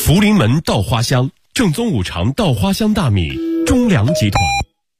福临门稻花香，正宗五常稻花香大米，中粮集团。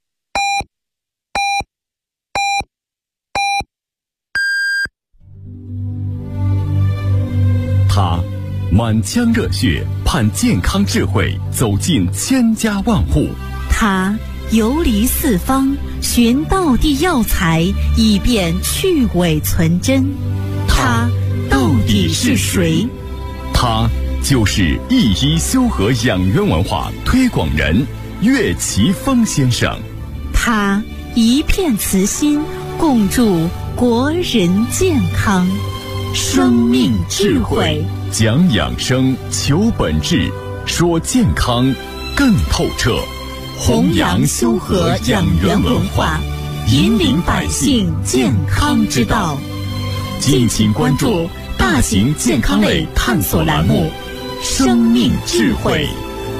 他满腔热血盼健康智慧走进千家万户， 他游离四方寻道地药材，以便去伪存真。他到底是谁？ 他就是一一修和养元文化推广人岳奇峰先生。 他一片慈心，共筑国人健康。生命智慧， 讲养生，求本质，说健康更透彻。 弘扬修和养元文化，引领百姓健康之道。 敬请关注大型健康类探索栏目《生命智慧》。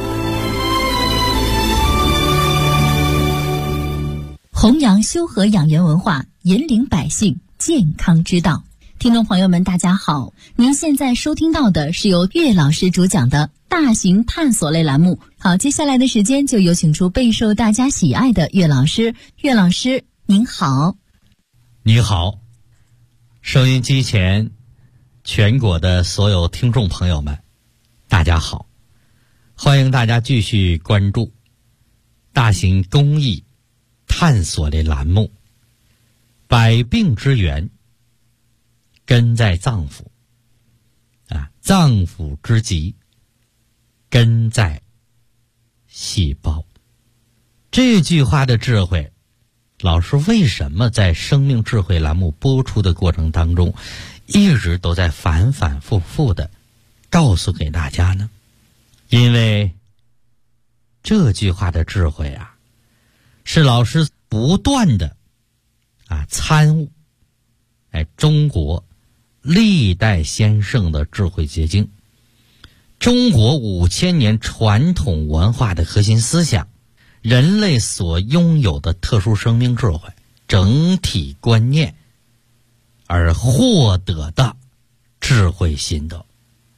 弘扬修和养元文化，引领百姓健康之道。听众朋友们，大家好，您现在收听到的是由岳老师主讲的大型探索类栏目。好，接下来的时间就有请出备受大家喜爱的岳老师。岳老师您好。 你好，收音机前全国的所有听众朋友们，大家好，欢迎大家继续关注大型公益探索类栏目百病之源根在脏腑脏腑之疾根在细胞。这句话的智慧，老师为什么在生命智慧栏目播出的过程当中一直都在反反复复的告诉给大家呢？因为这句话的智慧是老师不断的参悟中国历代先圣的智慧结晶，中国5000年传统文化的核心思想，人类所拥有的特殊生命智慧整体观念而获得的智慧心得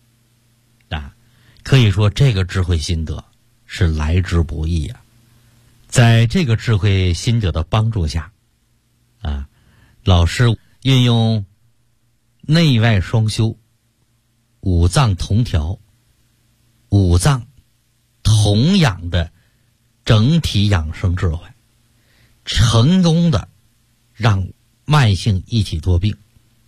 可以说这个智慧心得是来之不易在这个智慧心得的帮助下老师运用内外双修、五脏同调、五脏同养的整体养生智慧，成功的让慢性一体多病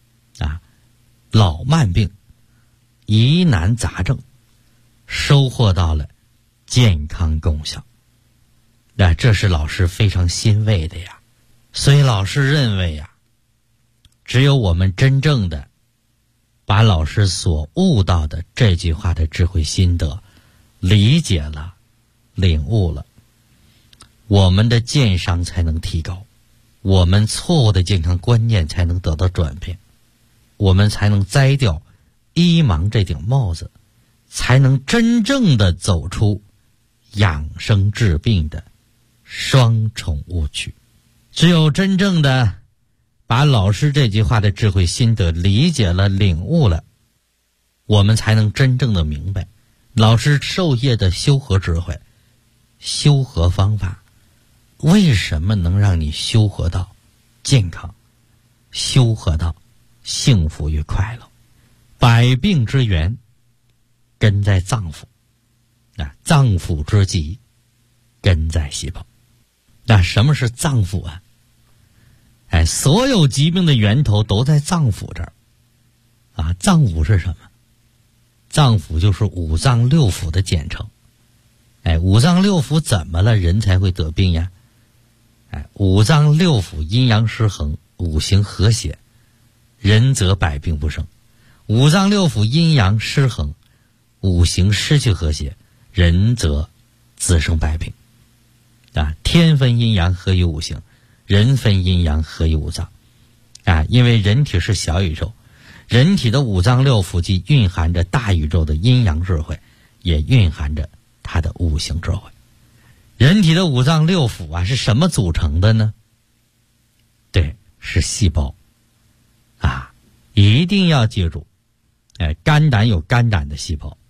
老慢病、疑难杂症收获到了健康功效。这是老师非常欣慰的所以老师认为只有我们真正的把老师所悟到的这句话的智慧心得理解了、领悟了，我们的健商才能提高，我们错误的健康观念才能得到转变，我们才能摘掉医盲这顶帽子，才能真正的走出养生治病的双重误区。只有真正的把老师这句话的智慧心得理解了、领悟了，我们才能真正的明白老师授业的修和智慧、修和方法为什么能让你修和到健康，修和到幸福与快乐。百病之源根在脏腑脏腑之疾根在细胞。什么是脏腑所有疾病的源头都在脏腑这儿脏腑是什么？脏腑就是五脏六腑的简称。五脏六腑怎么了人才会得病呀？五脏六腑阴阳失衡，五行和谐，人则百病不生。五脏六腑阴阳失衡，五行失去和谐，人则自生百病天分阴阳合于五行，人分阴阳合于五脏因为人体是小宇宙，人体的五脏六腑既蕴含着大宇宙的阴阳智慧，也蕴含着它的五行智慧。人体的五脏六腑是什么组成的呢？对，是细胞一定要记住肝胆有肝胆的细胞，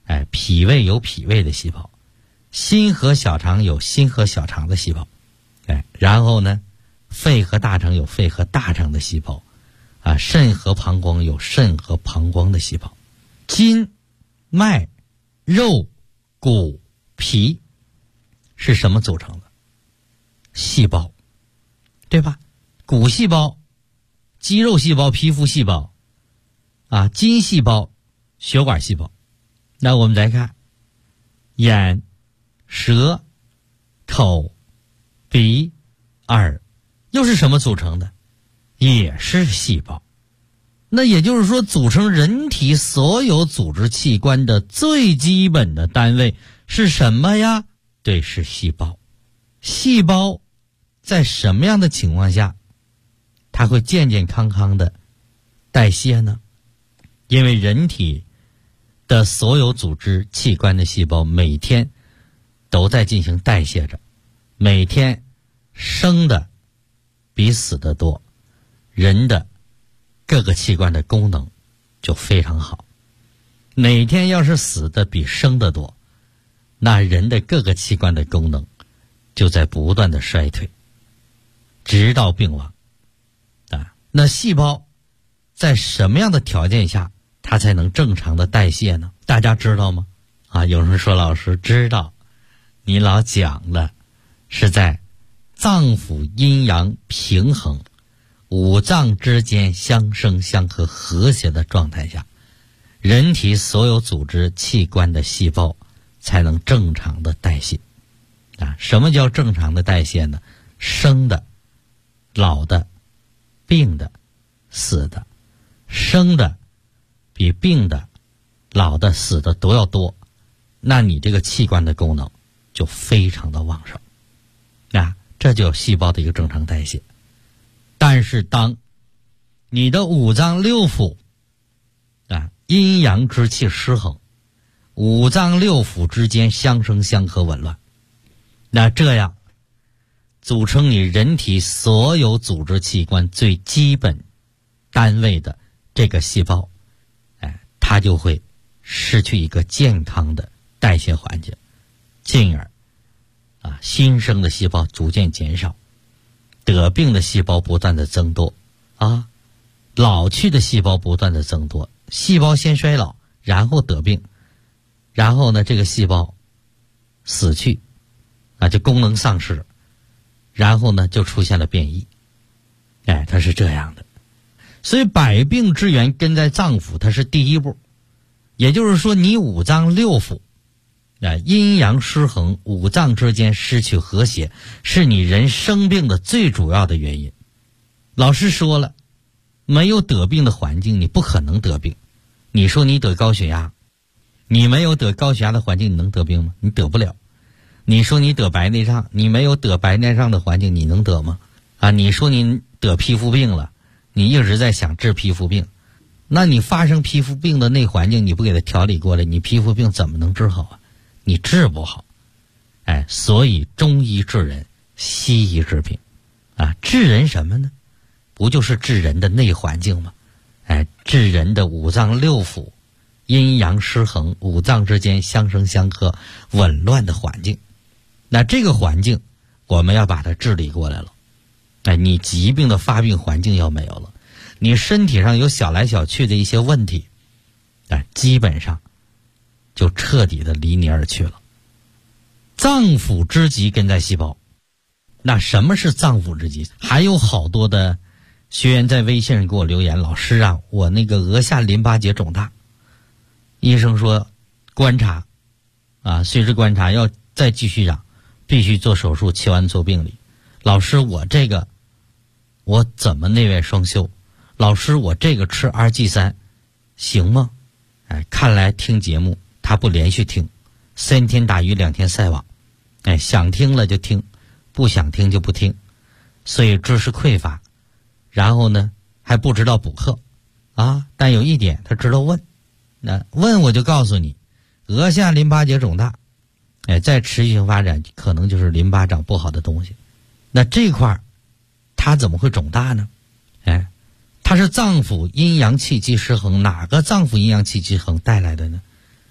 脾胃有脾胃的细胞，心和小肠有心和小肠的细胞，然后呢，肺和大肠有肺和大肠的细胞，肾和膀胱有肾和膀胱的细胞，筋、脉、肉、骨、皮是什么组成的？细胞，对吧？骨细胞、肌肉细胞、皮肤细胞，筋细胞、血管细胞。那我们再看眼、舌、口、鼻、耳，又是什么组成的？也是细胞。那也就是说，组成人体所有组织器官的最基本的单位是什么呀？对，是细胞。细胞在什么样的情况下它会健健康康的代谢呢？因为人体的所有组织器官的细胞每天都在进行代谢着，每天生的比死的多，人的各个器官的功能就非常好。哪天要是死的比生的多，那人的各个器官的功能就在不断的衰退，直到病亡。那细胞在什么样的条件下它才能正常的代谢呢？大家知道吗？有人说老师知道，你老讲了，是在脏腑阴阳平衡，五脏之间相生相克和谐的状态下，人体所有组织器官的细胞才能正常的代谢。什么叫正常的代谢呢？生的、老的、病的、死的，生的比病的、老的、死的都要多，那你这个器官的功能就非常的旺盛。这就细胞的一个正常代谢。但是当你的五脏六腑阴阳之气失衡，五脏六腑之间相生相克紊乱，那这样组成你人体所有组织器官最基本单位的这个细胞，它就会失去一个健康的代谢环境，进而新生的细胞逐渐减少，得病的细胞不断的增多，老去的细胞不断的增多，细胞先衰老，然后得病，然后呢，这个细胞死去，就功能丧失，然后呢，就出现了变异。它是这样的。所以百病之源根在脏腑，它是第一步。也就是说，你五脏六腑阴阳失衡，五脏之间失去和谐，是你人生病的最主要的原因。老师说了，没有得病的环境，你不可能得病。你说你得高血压，你没有得高血压的环境，你能得病吗？你得不了。你说你得白内障，你没有得白内障的环境，你能得吗？你说你得皮肤病了，你一直在想治皮肤病，那你发生皮肤病的那环境你不给它调理过来，你皮肤病怎么能治好啊？你治不好。所以中医治人，西医治病。治人什么呢？不就是治人的内环境吗？治人的五脏六腑阴阳失衡，五脏之间相生相克紊乱的环境。那这个环境我们要把它治理过来了。你疾病的发病环境要没有了，你身体上有小来小去的一些问题，基本上就彻底的离你而去了。脏腑之疾根在细胞。那什么是脏腑之疾？还有好多的学员在微信上给我留言，老师我那个额下淋巴结肿大，医生说观察随时观察，要再继续长必须做手术，切完做病理。老师我这个我怎么内外双修？老师我这个吃 RG3 行吗？看来听节目他不连续听，3天打鱼2天晒网，想听了就听，不想听就不听，所以知识匮乏，然后呢还不知道补课但有一点他知道问，问我就告诉你，额下淋巴结肿大，再持续性发展可能就是淋巴长不好的东西。那这块它怎么会肿大呢？它是脏腑阴阳气机失衡，哪个脏腑阴阳气机失衡带来的呢？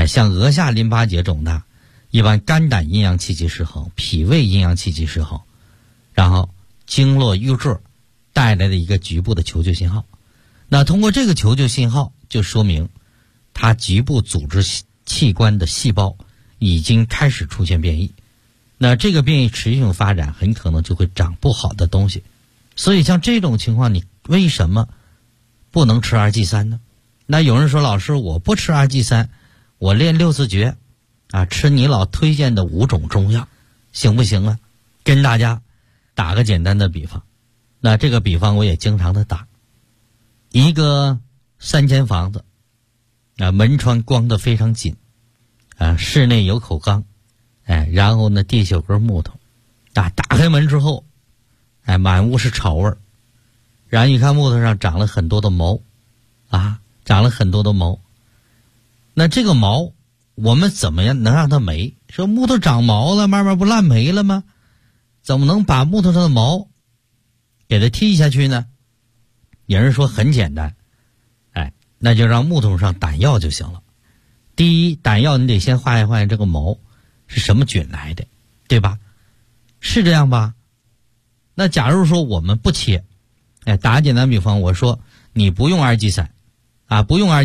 像额下淋巴结肿大，一般肝胆阴阳气机失衡，脾胃阴阳气机失衡，然后经络瘀滞带来的一个局部的求救信号。那通过这个求救信号，就说明它局部组织器官的细胞已经开始出现变异。那这个变异持续性发展，很可能就会长不好的东西。所以像这种情况，你为什么不能吃2G3呢？那有人说，老师，我不吃2G3，我练6字诀吃你老推荐的5种中药，行不行啊？跟大家打个简单的比方，那这个比方我也经常的打。一个3间房子门窗光得非常紧室内有口缸然后呢地下有根木头打开门之后满屋是草味儿，然后一看木头上长了很多的毛长了很多的毛。那这个毛我们怎么样能让它没？说木头长毛了慢慢不烂没了吗？怎么能把木头上的毛给它剔下去呢？有人说很简单，那就让木头上打药就行了。第一，打药你得先化验这个毛是什么菌来的，对吧？是这样吧？那假如说我们不切，打个简单比方，我说你不用2G3不用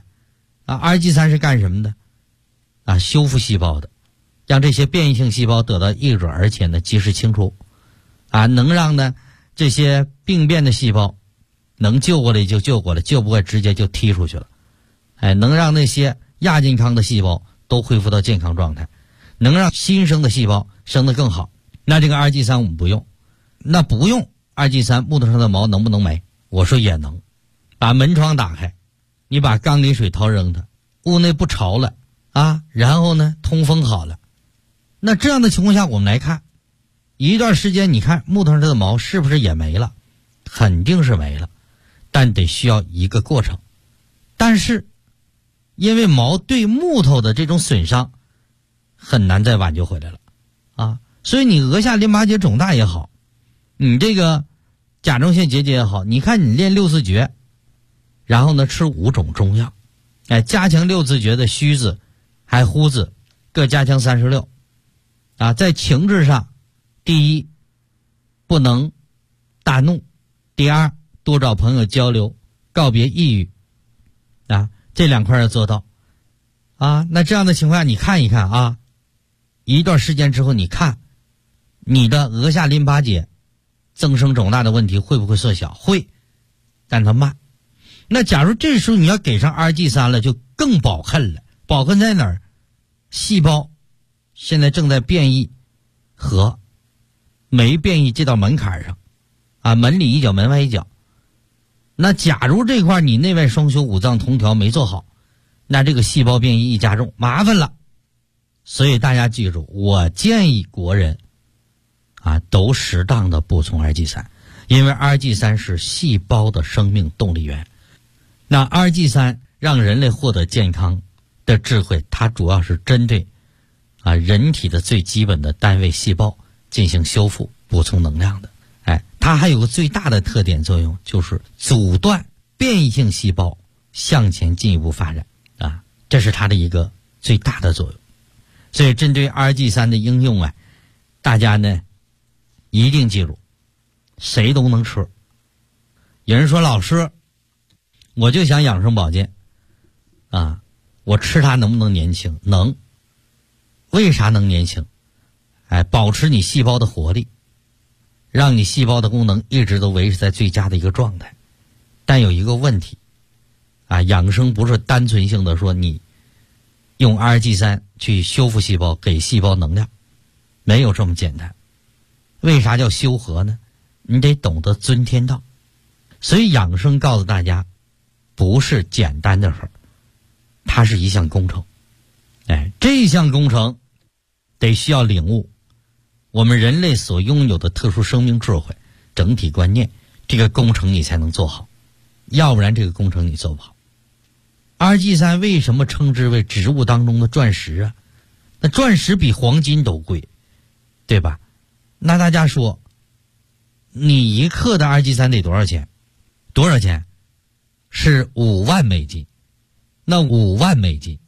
2G32G3是干什么的修复细胞的，让这些变异性细胞得到抑制，而且呢及时清除能让呢这些病变的细胞能救过来就救过来，救不过来直接就踢出去了。能让那些亚健康的细胞都恢复到健康状态，能让新生的细胞生得更好。那这个2G3我们不用，那不用2G3，木头上的毛能不能没？我说也能。把门窗打开，你把缸里水掏扔它，屋内不潮了然后呢通风好了。那这样的情况下，我们来看一段时间，你看木头上的毛是不是也没了？肯定是没了，但得需要一个过程。但是因为毛对木头的这种损伤很难再挽救回来了所以你额下淋巴结肿大也好，你这个甲状腺结节也好，你看你练6字诀，然后呢吃5种中药加强6字诀的虚字还呼字各加强36在情志上，第一不能大怒，第二多找朋友交流，告别抑郁这2块要做到那这样的情况下，你看一看一段时间之后，你看你的额下淋巴结增生肿大的问题会不会缩小？会，但它慢。那假如这时候你要给上2G3了，就更宝恨了。宝恨在哪儿？细胞现在正在变异和没变异这道门槛上门里一脚门外一脚。那假如这块你内外双修五脏同调没做好，那这个细胞变异一加重，麻烦了。所以大家记住，我建议国人都适当的补充2G3，因为2G3是细胞的生命动力源。那2G3让人类获得健康的智慧，它主要是针对人体的最基本的单位细胞进行修复补充能量的。它还有个最大的特点作用，就是阻断变异性细胞向前进一步发展这是它的一个最大的作用。所以针对2G3的应用大家呢一定记住，谁都能吃。有人说，老师我就想养生保健我吃它能不能年轻？能。为啥能年轻？保持你细胞的活力，让你细胞的功能一直都维持在最佳的一个状态。但有一个问题养生不是单纯性的说你用2G3去修复细胞，给细胞能量，没有这么简单。为啥叫修和呢？你得懂得遵天道。所以养生告诉大家，不是简单的事儿，它是一项工程。这一项工程得需要领悟我们人类所拥有的特殊生命智慧、整体观念，这个工程你才能做好，要不然这个工程你做不好。2G3为什么称之为植物当中的钻石那钻石比黄金都贵，对吧？那大家说，你1克的2G3得多少钱？多少钱？是5万美金。那5万美金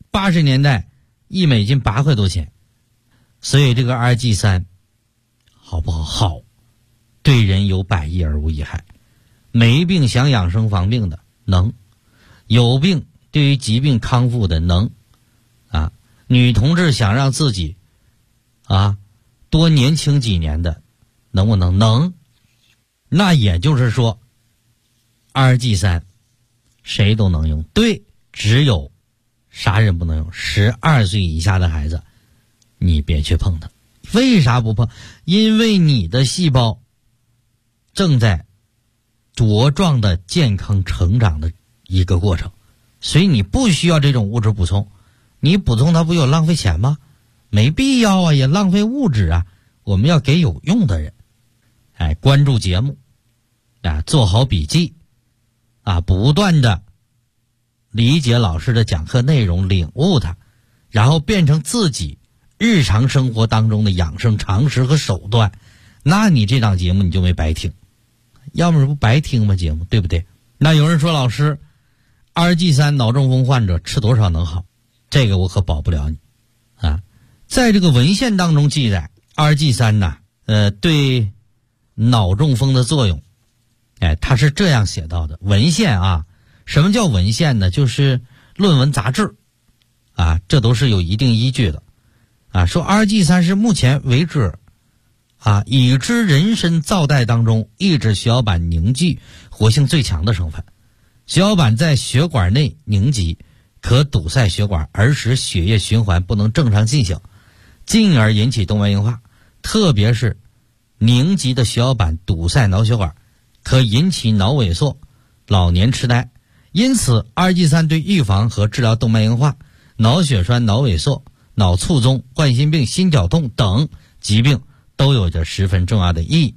80年代1美金8块多钱。所以这个 RG3 好不好？好，对人有百益而无一害。没病想养生防病的能，有病对于疾病康复的能啊，女同志想让自己多年轻几年的能不能？能。那也就是说 RG3 谁都能用，对，只有啥人不能用？12岁以下的孩子你别去碰它。为啥不碰？因为你的细胞正在茁壮的健康成长的一个过程，所以你不需要这种物质补充。你补充它不有浪费钱吗？没必要啊，也浪费物质啊。我们要给有用的人。关注节目做好笔记不断的理解老师的讲课内容，领悟它，然后变成自己日常生活当中的养生常识和手段，那你这档节目你就没白听，要么不白听吗？节目对不对？那有人说老师 RG3 脑中风患者吃多少能好？这个我可保不了你在这个文献当中记载 RG3 对脑中风的作用它是这样写到的。文献什么叫文献呢？就是论文杂志这都是有一定依据的说 RG3 是目前为止已知人参皂苷当中抑制血小板凝聚活性最强的成分。血小板在血管内凝集，可堵塞血管，而使血液循环不能正常进行，进而引起动脉硬化。特别是凝集的血小板堵塞脑血管，可引起脑萎缩、老年痴呆。因此 RG3 对预防和治疗动脉硬化、脑血栓、脑萎缩、脑卒中、冠心病、心绞痛等疾病都有着十分重要的意义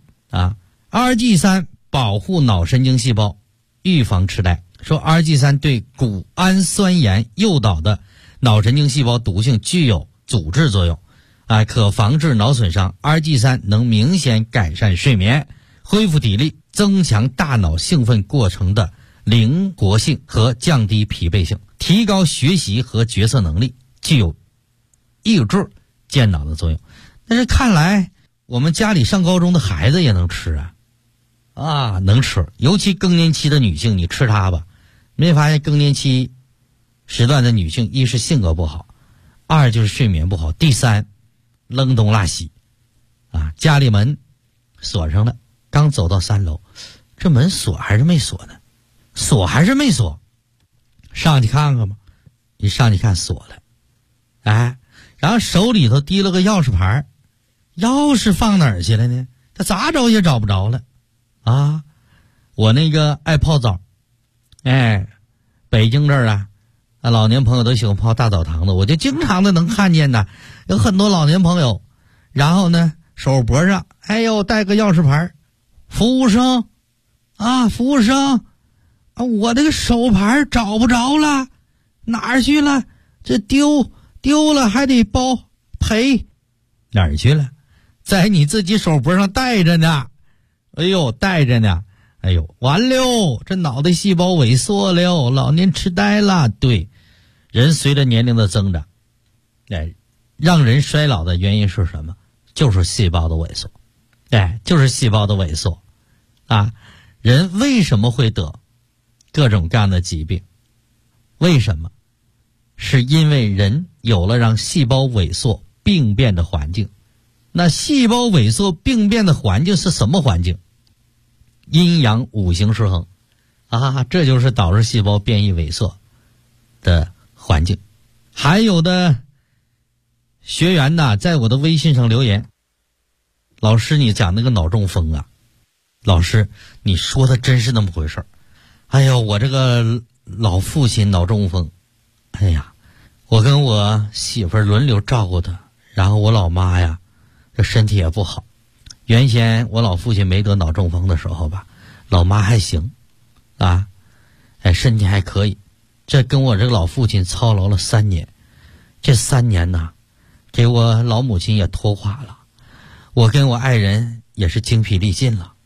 RG3 保护脑神经细胞，预防痴呆。说 RG3 对谷氨酸盐诱导的脑神经细胞毒性具有阻滞作用可防治脑损伤。 RG3 能明显改善睡眠，恢复体力，增强大脑兴奋过程的灵活性和降低疲惫性，提高学习和决策能力，具有抑制健脑的作用。但是看来我们家里上高中的孩子也能吃能吃，尤其更年期的女性，你吃它吧。没发现更年期时段的女性，一是性格不好，二就是睡眠不好，第三扔东拉西家里门锁上了，刚走到3楼，这门锁还是没锁呢？锁还是没锁？上去看看吧。一上去看锁了然后手里头提了个钥匙牌，钥匙放哪儿去了呢？他咋找也找不着了我那个爱泡澡北京这儿老年朋友都喜欢泡大澡堂子，我就经常的能看见有很多老年朋友，然后呢手脖上带个钥匙牌，服务生服务生我这个手牌找不着了，哪儿去了？这丢了还得赔，哪儿去了？在你自己手脖上带着呢。带着呢。完了，这脑袋细胞萎缩了，老年痴呆了。对，人随着年龄的增长让人衰老的原因是什么？就是细胞的萎缩就是细胞的萎缩人为什么会得各种各样的疾病？为什么？是因为人有了让细胞萎缩病变的环境。那细胞萎缩病变的环境是什么环境？阴阳五行失衡这就是导致细胞变异萎缩的环境。还有的学员在我的微信上留言，老师你讲那个脑中风老师你说的真是那么回事我这个老父亲脑中风，我跟我媳妇轮流照顾他，然后我老妈这身体也不好。原先我老父亲没得脑中风的时候吧，老妈还行身体还可以。这跟我这个老父亲操劳了3年，这3年给我老母亲也拖垮了，我跟我爱人也是精疲力尽了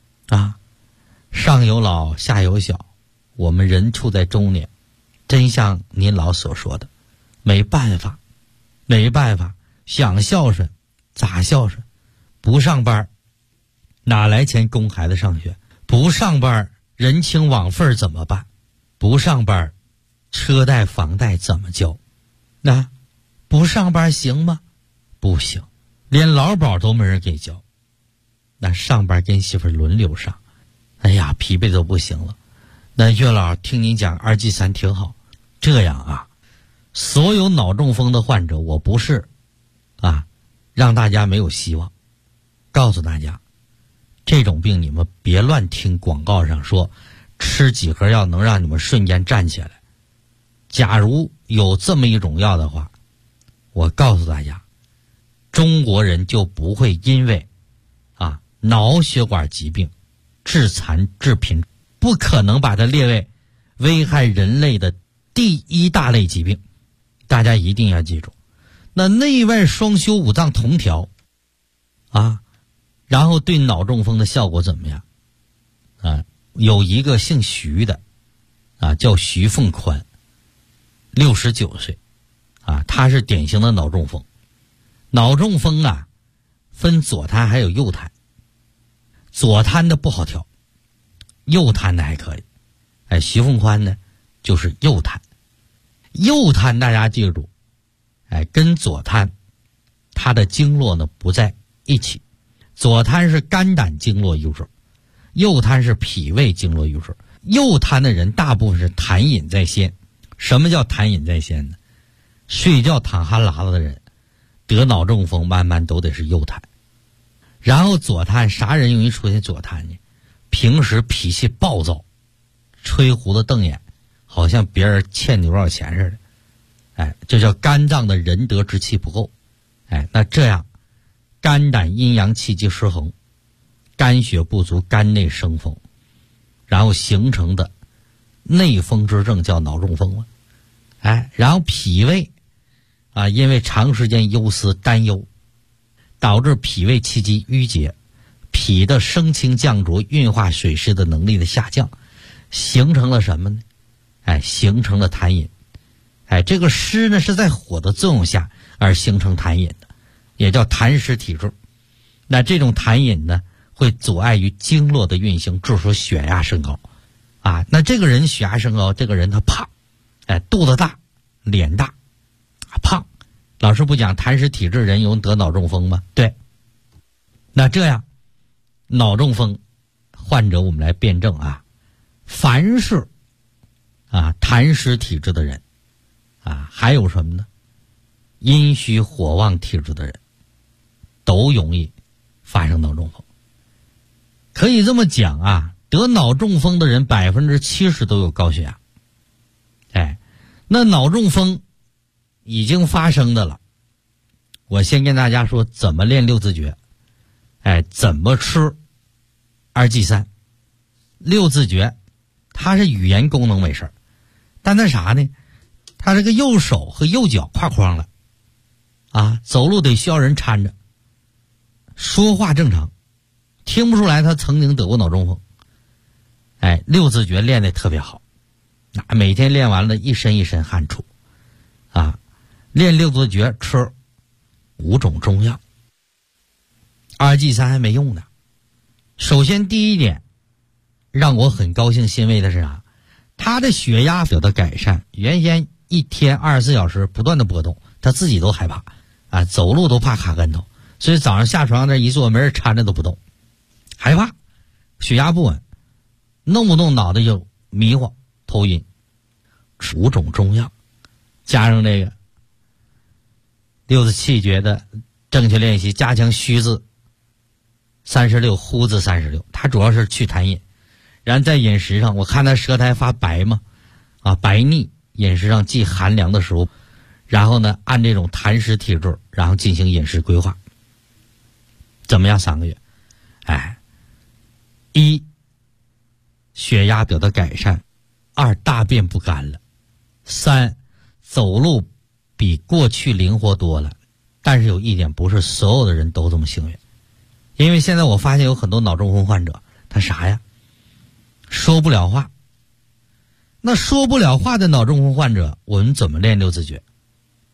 上有老下有小，我们人处在中年，真像您老所说的没办法，想孝顺咋孝顺？不上班哪来钱供孩子上学？不上班人情往费怎么办？不上班车贷房贷怎么交？那不上班行吗？不行，连劳保都没人给交。那上班跟媳妇轮流上，哎呀，疲惫都不行了。那岳老听您讲2剂3挺好。这样啊，所有脑中风的患者，我不是让大家没有希望，告诉大家这种病你们别乱听广告上说吃几盒药能让你们瞬间站起来。假如有这么一种药的话，我告诉大家，中国人就不会因为脑血管疾病致残致贫，不可能把它列为危害人类的第1大类疾病。大家一定要记住，那内外双修5脏同调然后对脑中风的效果怎么样有一个姓徐的叫徐凤宽，69岁他是典型的脑中风。脑中风分左瘫还有右瘫，左瘫的不好调，右瘫的还可以。徐凤宽呢就是右瘫。右瘫大家记住跟左瘫它的经络呢不在一起。左瘫是肝胆经络瘀水，右瘫是脾胃经络瘀水。右瘫的人大部分是痰饮在先。什么叫痰饮在先呢？睡觉淌哈喇子的人得脑中风慢慢都得是右瘫。然后左瘫，啥人容易出现左瘫呢？平时脾气暴躁，吹胡子瞪眼，好像别人欠你多少钱似的。这叫肝脏的仁德之气不够。那这样肝胆阴阳气机失衡，肝血不足，肝内生风，然后形成的内风之症叫脑中风了。然后脾胃因为长时间忧思担忧，导致脾胃气机郁结，脾的升清降浊运化水湿的能力的下降，形成了什么呢？形成了痰饮。这个湿呢是在火的作用下而形成痰饮的，也叫痰湿体质。那这种痰饮呢会阻碍于经络的运行，致使血压升高那这个人血压升高，这个人他胖肚子大脸大胖。老师不讲痰湿体质人容易得脑中风吗？对。那这样脑中风患者我们来辩证凡是痰湿体质的人还有什么呢？阴虚火旺体质的人都容易发生脑中风。可以这么讲得脑中风的人70%都有高血压。那脑中风已经发生的了，我先跟大家说怎么练6字诀，怎么吃2剂3。6字诀它是语言功能没事，但那啥呢？他这个右手和右脚挎筐了走路得需要人搀着，说话正常，听不出来他曾经得过脑中风。6字诀练得特别好，每天练完了一身一身汗出练6字诀吃5种中药，2剂3还没用呢。首先第一点让我很高兴欣慰的是他的血压有的改善，原先1天24小时不断的波动，他自己都害怕走路都怕卡跟头，所以早上下床那一坐没人搀着都不动，害怕血压不稳，弄不动脑袋就迷糊头晕。吃5种中药加上这个6字气诀的正确练习，加强虚字36呼字36，它主要是去痰饮。然后在饮食上我看他舌苔发白嘛白腻，饮食上忌寒凉的食物，然后呢按这种痰湿体质然后进行饮食规划。怎么样3个月1血压表的改善，2大便不干了，3走路比过去灵活多了。但是有一点，不是所有的人都这么幸运，因为现在我发现有很多脑中风患者他啥呀，说不了话。那说不了话的脑中风患者我们怎么练6字诀？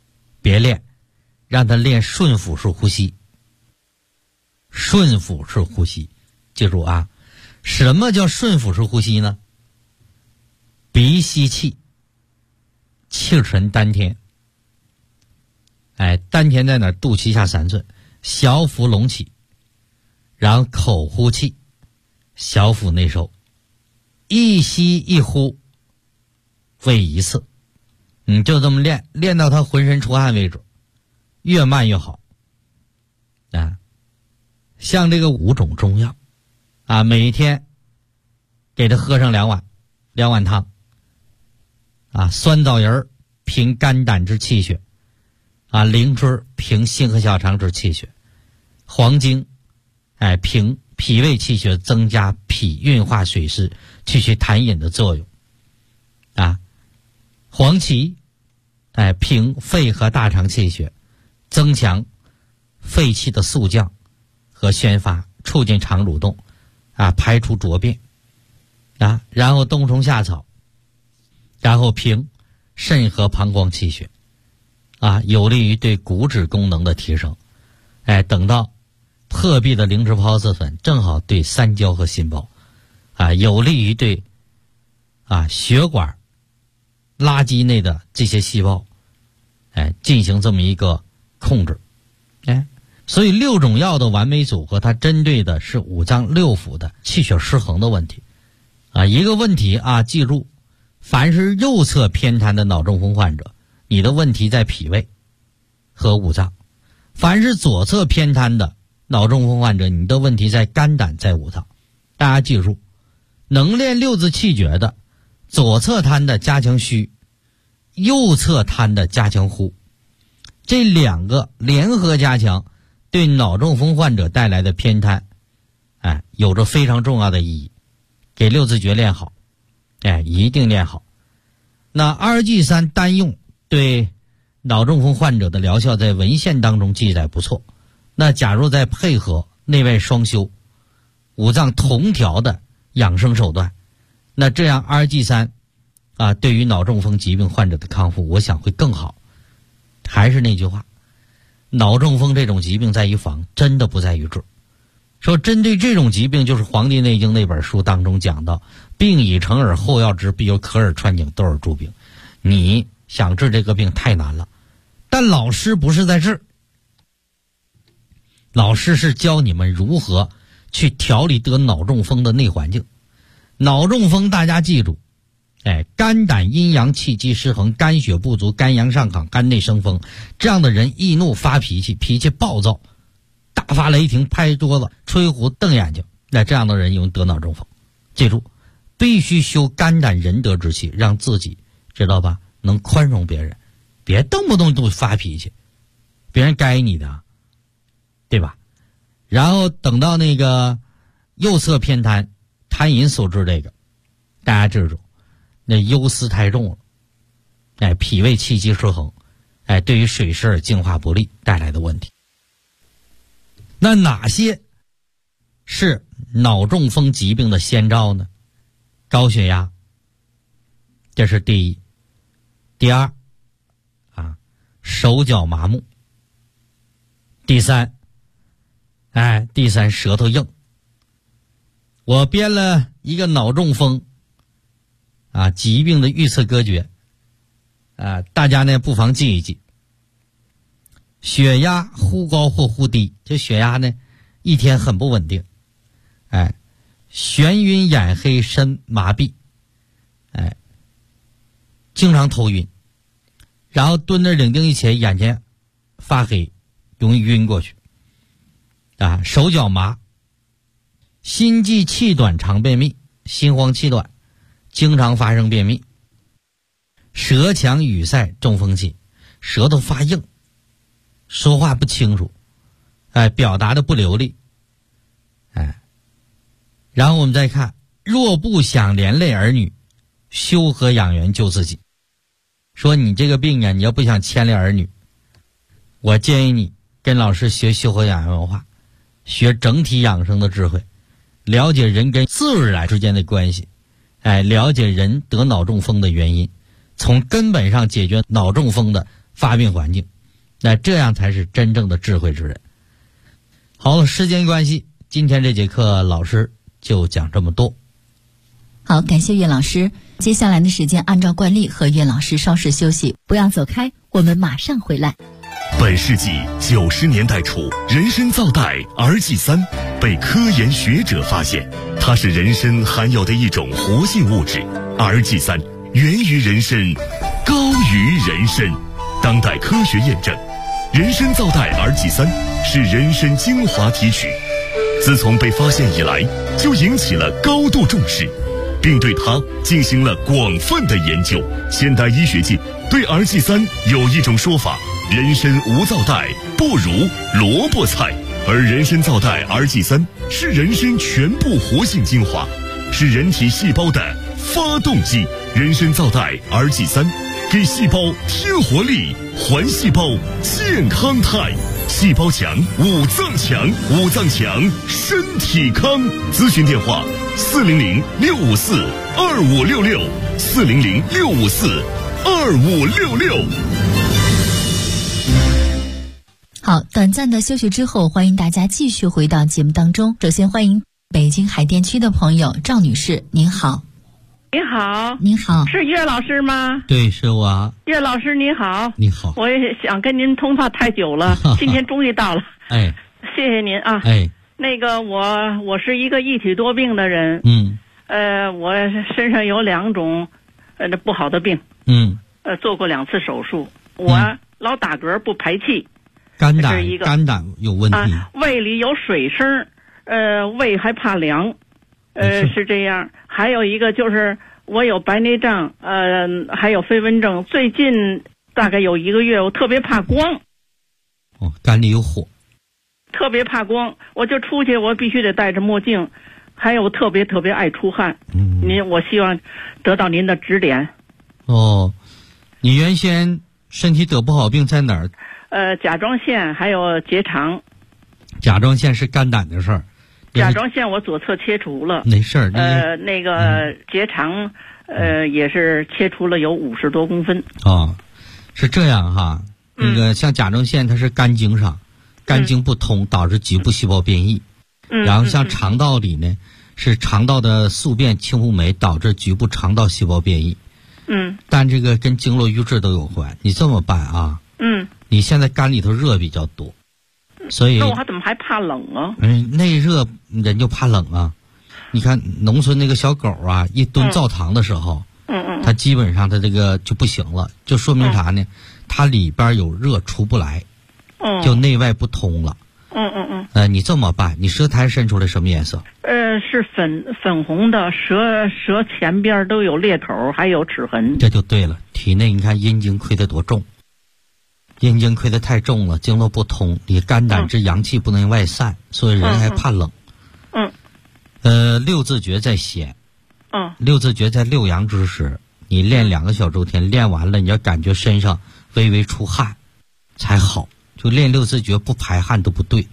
别练，让他练顺腹式呼吸。顺腹式呼吸，记住啊，什么叫顺腹式呼吸呢？鼻吸气，气沉丹田。丹田在哪儿？肚脐下3寸，小腹隆起，然后口呼气，小腹内收，一吸一呼为一次。你就这么练，练到他浑身出汗为止，越慢越好。像这个5种中药每天给他喝上2碗汤酸枣仁平肝胆之气血灵芝平心和小肠之气血，黄精平脾胃气血，增加脾运化水湿，去痰饮的作用黄芪平肺和大肠气血，增强肺气的肃降和宣发，促进肠蠕动排出浊便然后冬虫夏草，然后平肾和膀胱气血有利于对骨质功能的提升。等到鹤壁的灵芝孢子粉正好对三焦和心包有利于对血管垃圾内的这些细胞进行这么一个控制。所以6种药的完美组合，它针对的是5脏6腑的气血失衡的问题一个问题记住，凡是右侧偏瘫的脑中风患者，你的问题在脾胃和5脏；凡是左侧偏瘫的脑中风患者，你的问题在肝胆，在5脏。大家记住，能练6字气诀的，左侧瘫的加强虚，右侧瘫的加强呼，这2个联合加强，对脑中风患者带来的偏瘫有着非常重要的意义。给6字诀练好一定练好。那2G3单用对脑中风患者的疗效在文献当中记载不错，那假如再配合内外双修、5脏同调的养生手段，那这样 2G3对于脑中风疾病患者的康复，我想会更好。还是那句话，脑中风这种疾病在于防，真的不在于治。说针对这种疾病，就是《黄帝内经》那本书当中讲到，病已成耳，后要治，必有可耳穿颈，窦耳诸病。你想治这个病太难了，但老师不是在治，老师是教你们如何去调理得脑中风的内环境。脑中风大家记住肝胆阴阳气机失衡，肝血不足，肝阳上亢，肝内生风，这样的人易怒发脾气，脾气暴躁，大发雷霆，拍桌子，吹胡瞪眼睛，那这样的人容易得脑中风。记住，必须修肝胆仁德之气，让自己知道吧，能宽容别人，别动不动就发脾气，别人该你的，对吧？然后等到那个右侧偏瘫痰饮所致这个，大家记住，那忧思太重了脾胃气机失衡对于水湿净化不利带来的问题。那哪些是脑中风疾病的先兆呢？高血压，这是第一。第二手脚麻木。第三舌头硬。我编了一个脑中风疾病的预测歌诀大家呢不妨记一记。血压忽高或忽低，这血压呢一天很不稳定眩晕眼黑身麻痹经常头晕，然后蹲着领腚一起眼前发黑，容易晕过去手脚麻，心悸气短常便秘，心慌气短，经常发生便秘，舌强语塞中风期，舌头发硬，说话不清楚表达的不流利然后我们再看，若不想连累儿女，修和养元救自己。说你这个病你要不想牵连儿女，我建议你跟老师学修和养元文化，学整体养生的智慧，了解人跟自然之间的关系了解人得脑中风的原因，从根本上解决脑中风的发病环境， 那这样才是真正的智慧之人。好了，时间关系，今天这节课老师就讲这么多。 好，感谢岳老师。接下来的时间按照惯例和岳老师稍事休息，不要走开，我们马上回来。 本世纪90年代初，人参皂苷 RG3 被科研学者发现，它是人参含有的一种活性物质。RG3 源于人参，高于人参。当代科学验证，人参皂苷 RG3 是人参精华提取，自从被发现以来，就引起了高度重视，并对它进行了广泛的研究。现代医学界对 RG3 有一种说法：人参无皂苷不如萝卜菜，而人参皂苷 RG3 是人参全部活性精华，是人体细胞的发动机。人参皂苷 RG3 给细胞添活力，还细胞健康态。细胞强，五脏强，五脏强，身体康。咨询电话：400-654-2566，400-654-2566。 好，短暂的休息之后，欢迎大家继续回到节目当中。首先欢迎北京海淀区的朋友赵女士，您好。 您好， 您好， 是岳老师吗？ 对，是我。 岳老师您好， 你好。 我也想跟您通话太久了，今天终于到了。 哎， 谢谢您啊。 哎， 那个我是一个一体多病的人。我身上有2种不好的病。做过2次手术。我老打嗝不排气。 肝胆有问题。 胃里有水声，胃还怕凉。是这样。还有一个就是我有白内障，还有飞蚊症。最近大概有1个月，我特别怕光。 肝里有火。 特别怕光，我就出去，我必须得戴着墨镜。还有特别爱出汗。我希望得到您的指点。 你原先身体得不好病在哪儿？ 甲状腺还有结肠。 甲状腺是肝胆的事儿。 甲状腺我左侧切除了， 没事儿。 那个结肠，也是切除了有50多公分。 是这样哈。那个像甲状腺，它是肝经上，肝经不通导致局部细胞变异。然后像肠道里呢，是肠道的宿便清不酶导致局部肠道细胞变异。但这个跟经络瘀滞都有关。你这么办啊？你现在肝里头热比较多。所以那我怎么还怕冷啊？ 内热人就怕冷啊。你看农村那个小狗啊，一蹲灶堂的时候，它基本上它这个就不行了，就说明啥呢？它里边有热出不来，就内外不通了。你这么办？你舌苔伸出来什么颜色？ 是粉红的，舌前边都有裂口，还有齿痕。 这就对了，体内你看阴经亏得多重。阴经亏得太重了，经络不通，你肝胆之阳气不能外散，所以人还怕冷。六字诀在先。六字诀在6阳之时，你练2个小周天，练完了你要感觉身上微微出汗才好。就练6字诀不排汗都不对。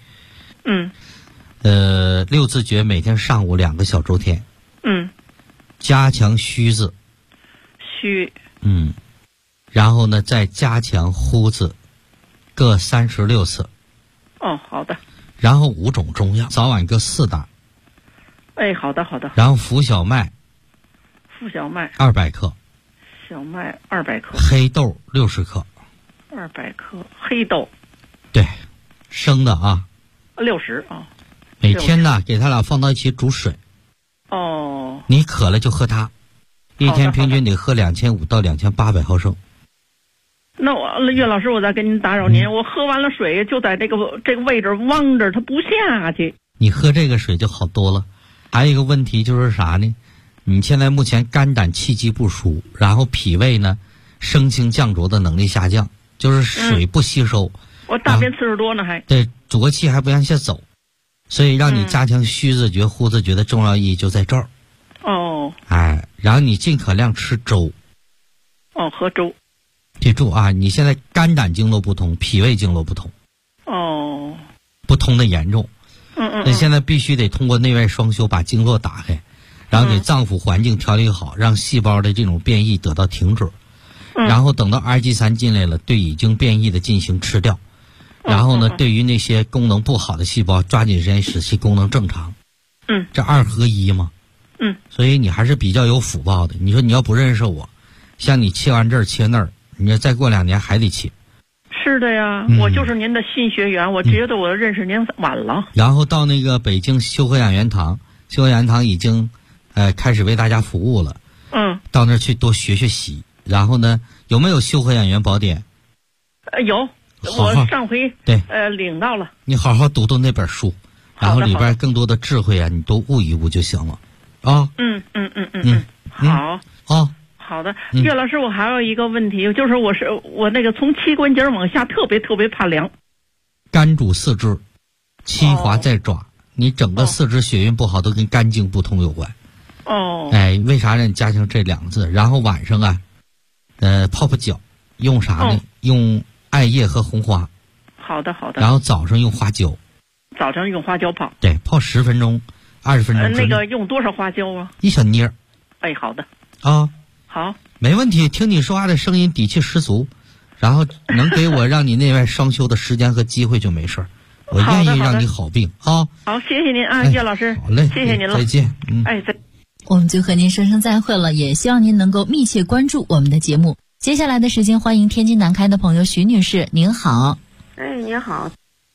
六字诀每天上午2个小周天。加强虚字。 虚。 然后呢，再加强呼字，各36次。 好的。 然后5种中药，早晚各4袋。 好的。 然后浮小麦。 浮小麦 200克。 小麦200克。 黑豆60克。 200克黑豆。 对，生的啊。 60啊。 每天呢，给他俩放到一起煮水。你渴了就喝它，一天平均得喝2500到2800毫升。 那岳老师，我再跟您打扰您，我喝完了水就在这个位置汪着，它不下去。 你喝这个水就好多了。还有一个问题就是啥呢？你现在目前肝胆气机不舒，然后脾胃呢升清降浊的能力下降，就是水不吸收。 我大便次数多呢还。 对，浊气还不向下走，所以让你加强虚字诀、呼字诀的重要意义就在这儿。然后你尽可量吃粥。 喝粥。 记住啊，你现在肝胆经络不通，脾胃经络不通。不通的严重。那现在必须得通过内外双修把经络打开，然后给脏腑环境调理好，让细胞的这种变异得到停止。 然后等到 RG3进来了，对已经变异的进行吃掉，然后呢，对于那些功能不好的细胞，抓紧时间使其功能正常。这2合1嘛。所以你还是比较有福报的。你说你要不认识我，像你切完这儿切那儿，你要再过2年还得切。 是的呀，我就是您的新学员，我觉得我认识您晚了。 然后到那个北京修和养元堂，修和养元堂已经开始为大家服务了。到那儿去多学学习。然后呢，有没有修和养元宝典？ 有，我上回对领到了。 你好好读读那本书，然后里边更多的智慧啊，你都悟一悟就行了。啊。好。 好的，岳老师，我还有一个问题，就是我那个从膝关节往下特别怕凉。 肝主四肢，七华在爪，你整个四肢血运不好都跟肝经不通有关。为啥让你加上这2个字？然后晚上啊，泡脚，用啥呢？用艾叶和红花。好的。然后早上用花椒。 早上用花椒泡。 对，泡10分钟、20分钟。 那个用多少花椒啊？ 一小捏儿。 好的。好， 没问题。听你说话的声音底气十足，然后能给我让你内外双修的时间和机会就没事儿。我愿意让你好病啊。 好，谢谢您啊，岳老师。 好嘞， 谢谢您了， 再见。 再。 我们就和您说声再会了，也希望您能够密切关注我们的节目。接下来的时间，欢迎天津南开的朋友徐女士，您好。 您好。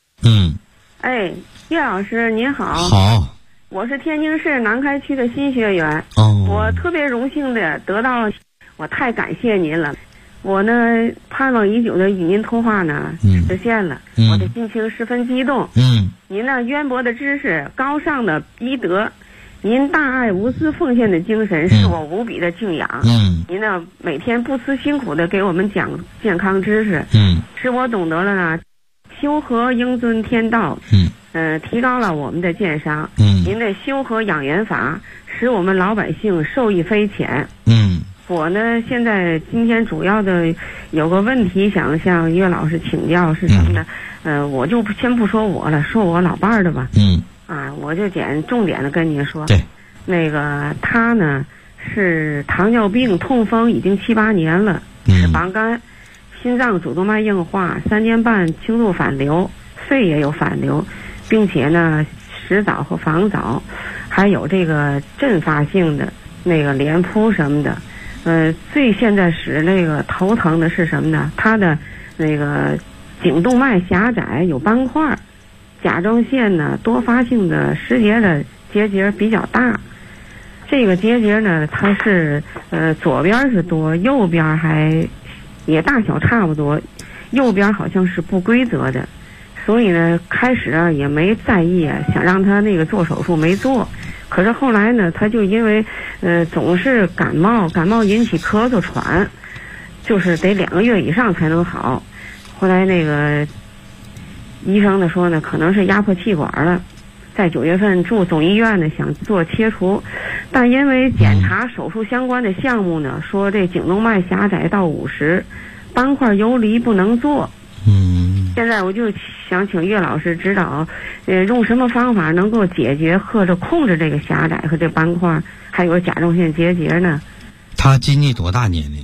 岳老师您好。 好。 我是天津市南开区的新学员。我特别荣幸的得到，我太感谢您了。我呢盼望已久的与您通话呢实现了，我的心情十分激动。您那渊博的知识、高尚的医德，您大爱无私奉献的精神是我无比的敬仰。您呢每天不辞辛苦的给我们讲健康知识，使我懂得了呢修和应遵天道，提高了我们的健商。您的修和养元法使我们老百姓受益匪浅。我呢现在今天主要的有个问题想向岳老师请教是什么呢？我就先不说我了，说我老伴儿的吧。我就重点的跟您说。 对。 那个他呢是糖尿病痛风已经7、8年了，脂肪肝，心脏主动脉硬化，3年半轻度反流，肺也有反流，并且呢食早和防早，还有这个阵发性的那个连扑什么的。最现在使那个头疼的是什么呢？他的那个颈动脉狭窄，有斑块，甲状腺呢多发性的失节的结节比较大。这个结节呢，它是左边是多，右边还也大小差不多，右边好像是不规则的。所以呢开始啊也没在意，想让他那个做手术没做。可是后来呢他就因为总是感冒引起咳嗽喘，就是得2个月以上才能好。后来那个医生呢说呢可能是压迫气管了，在9月份住总医院呢想做切除，但因为检查手术相关的项目呢说这颈动脉狭窄到50，斑块游离不能做。现在我就想请岳老师指导，用什么方法能够解决或者控制这个狭窄和这斑块，还有甲状腺结节呢？ 他今年多大年龄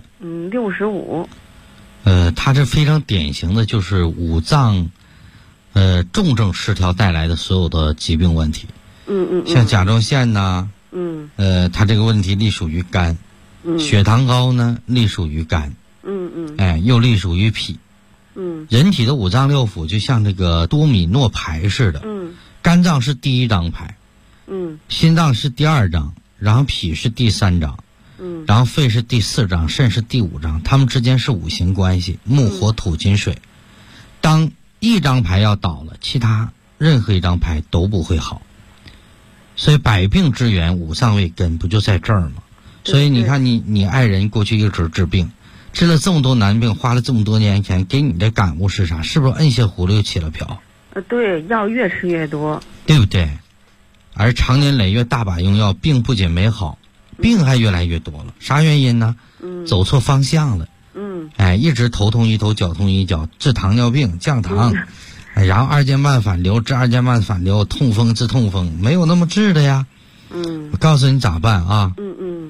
？65。 他这非常典型的就是五脏重症失调带来的所有的疾病问题。像甲状腺呢，他这个问题隶属于肝，血糖高呢隶属于肝，又隶属于脾。人体的五脏六腑就像这个多米诺牌似的，肝脏是第1张牌，心脏是第2张，然后脾是第3张，然后肺是第4张，肾是第5张，它们之间是5行关系，木火土金水。当1张牌要倒了，其他任何1张牌都不会好。所以百病之源五脏为根，不就在这儿吗？所以你看你爱人过去一直治病，治了这么多难病，花了这么多年钱，给你的感悟是啥？是不是摁下葫芦又起了瓢？ 对，药越吃越多， 对不对？而长年累月大把用药，病不仅没好，病还越来越多了。啥原因呢？走错方向了。一直头痛医头，脚痛医脚，治糖尿病降糖，然后2间半反流治2间半反流，痛风治痛风，没有那么治的呀。我告诉你咋办啊？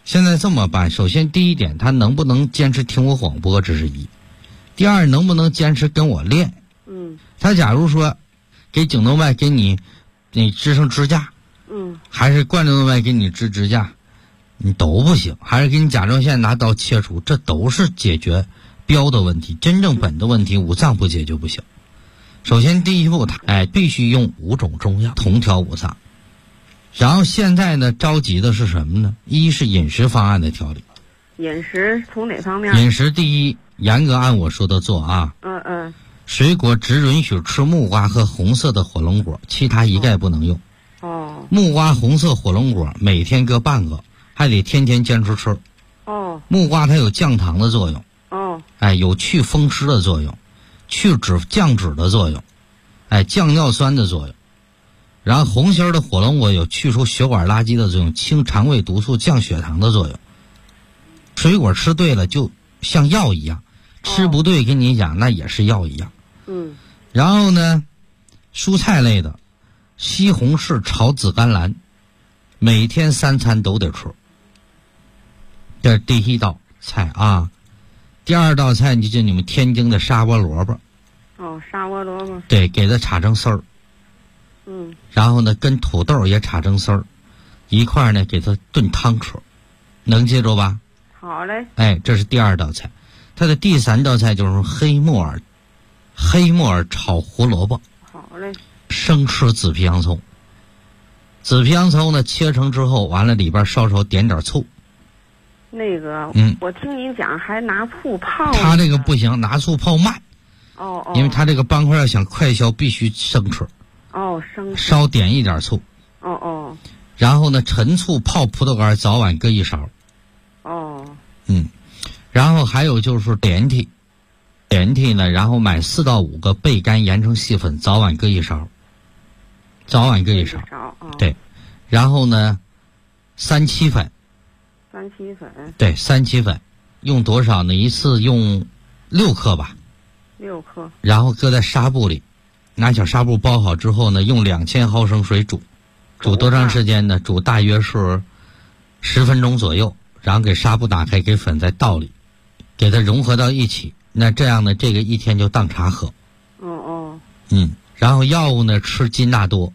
现在这么办，首先第一点，他能不能坚持听我广播，这是一；第二，能不能坚持跟我练。他假如说给颈动脉给你支上支架，还是冠状动脉给你支支架，你都不行，还是给你甲状腺拿刀切除，这都是解决标的问题，真正本的问题五脏不解决不行。首先第一步，必须用5种中药同调五脏。然后现在呢，着急的是什么呢？一是饮食方案的调理。 饮食从哪方面？ 饮食第一，严格按我说的做啊。水果只允许吃木瓜和红色的火龙果，其他一概不能用。木瓜、红色火龙果每天各半个，还得天天坚持吃。木瓜它有降糖的作用。有去风湿的作用，降脂的作用，降尿酸的作用。然后红心的火龙果有去除血管垃圾的作用，清肠胃毒素，降血糖的作用。水果吃对了就像药一样，吃不对跟你讲那也是药一样。然后呢，蔬菜类的，西红柿炒紫甘蓝，每天3餐都得吃。这是第一道菜啊。第二道菜就是你们天津的沙窝萝卜。 沙窝萝卜。 对，给它炒成丝儿。然后呢，跟土豆也炒成丝儿，一块呢给它炖汤吃，能记住吧？ 好嘞。 这是第二道菜。它的第3道菜就是黑木耳炒胡萝卜。 好嘞。 生吃紫皮洋葱。紫皮洋葱呢切成之后，完了里边稍稍点点醋。 那个，我听您讲还拿醋泡。 他这个不行，拿醋泡慢。因为他这个斑块要想快消，必须生吃。 生吃。 稍点一点醋。然后呢，陈醋泡葡萄干，早晚各1勺。然后还有就是莲梯呢，然后买4到5个焙干，研成细粉，早晚各1勺。早晚各1勺。对。然后呢，三七粉。对，三七粉用多少呢？一次用6克吧。 6克。然后搁在纱布里，拿小纱布包好之后呢，用2000毫升水煮。煮多长时间呢？煮大约是10分钟左右，然后给纱布打开，给粉再倒里，给它融合到一起。那这样呢，这个1天就当茶喝。然后药物呢，吃金纳多。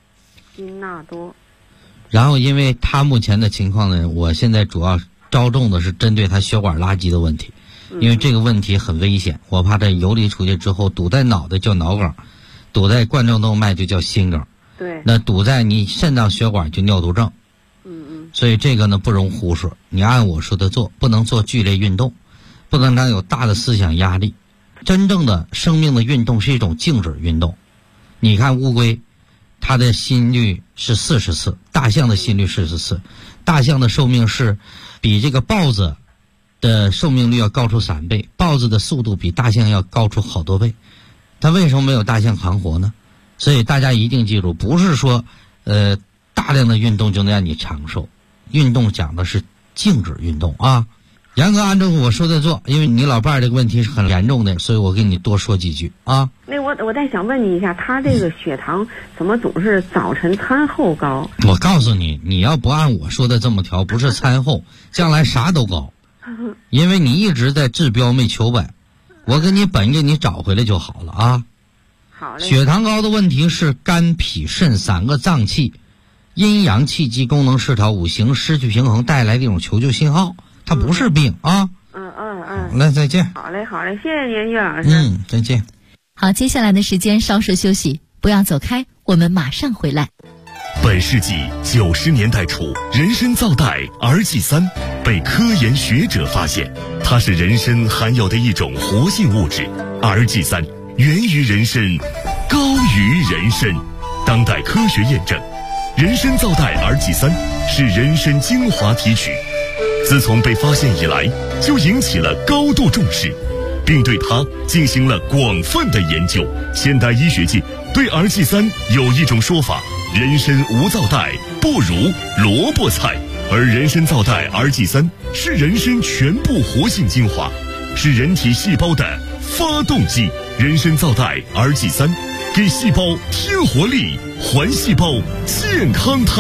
然后因为他目前的情况呢，我现在主要着重的是针对他血管垃圾的问题，因为这个问题很危险，我怕它游离出去之后堵在脑袋叫脑梗，堵在冠状动脉就叫心梗。 对。 那堵在你肾脏血管就尿毒症。所以这个呢不容忽视，你按我说的做，不能做剧烈运动，不能让有大的思想压力。真正的生命的运动是一种静止运动。你看乌龟，它的心率是40次，大象的心率40次，大象的寿命是比这个豹子的寿命率要高出3倍，豹子的速度比大象要高出好多倍。它为什么没有大象扛活呢？所以大家一定记住，不是说大量的运动就能让你长寿，运动讲的是静止运动啊。严格按照我说的做，因为你老伴儿这个问题是很严重的，所以我给你多说几句啊。 那我再想问你一下，他这个血糖怎么总是早晨餐后高？ 我告诉你，你要不按我说的这么调，不是餐后，将来啥都高，因为你一直在治标没求本，我给你本给你找回来就好了啊。 好嘞。 血糖高的问题是肝、脾、肾3个脏器阴阳气机功能失调，五行失去平衡带来的一种求救信号，它不是病啊。好嘞，再见。 好嘞，谢谢您，岳老师。 再见。 好，接下来的时间稍事休息，不要走开，我们马上回来。 本世纪90年代初，人参皂苷儿剂3被科研学者发现，它是人参含有的一种活性物质。儿剂3源于人参，高于人参。当代科学验证，人参皂苷儿剂3是人参精华提取，自从被发现以来，就引起了高度重视，并对它进行了广泛的研究。现代医学界对儿剂3有一种说法：人参无皂苷，不如萝卜菜。而人参皂苷儿剂3是人参全部活性精华，是人体细胞的发动机。人参皂苷儿剂3给细胞添活力，还细胞健康态。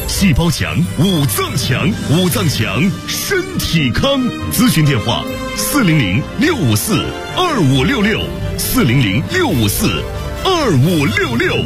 细胞强，五脏强，五脏强，身体康。咨询电话：400-654-2566，400-654-2566。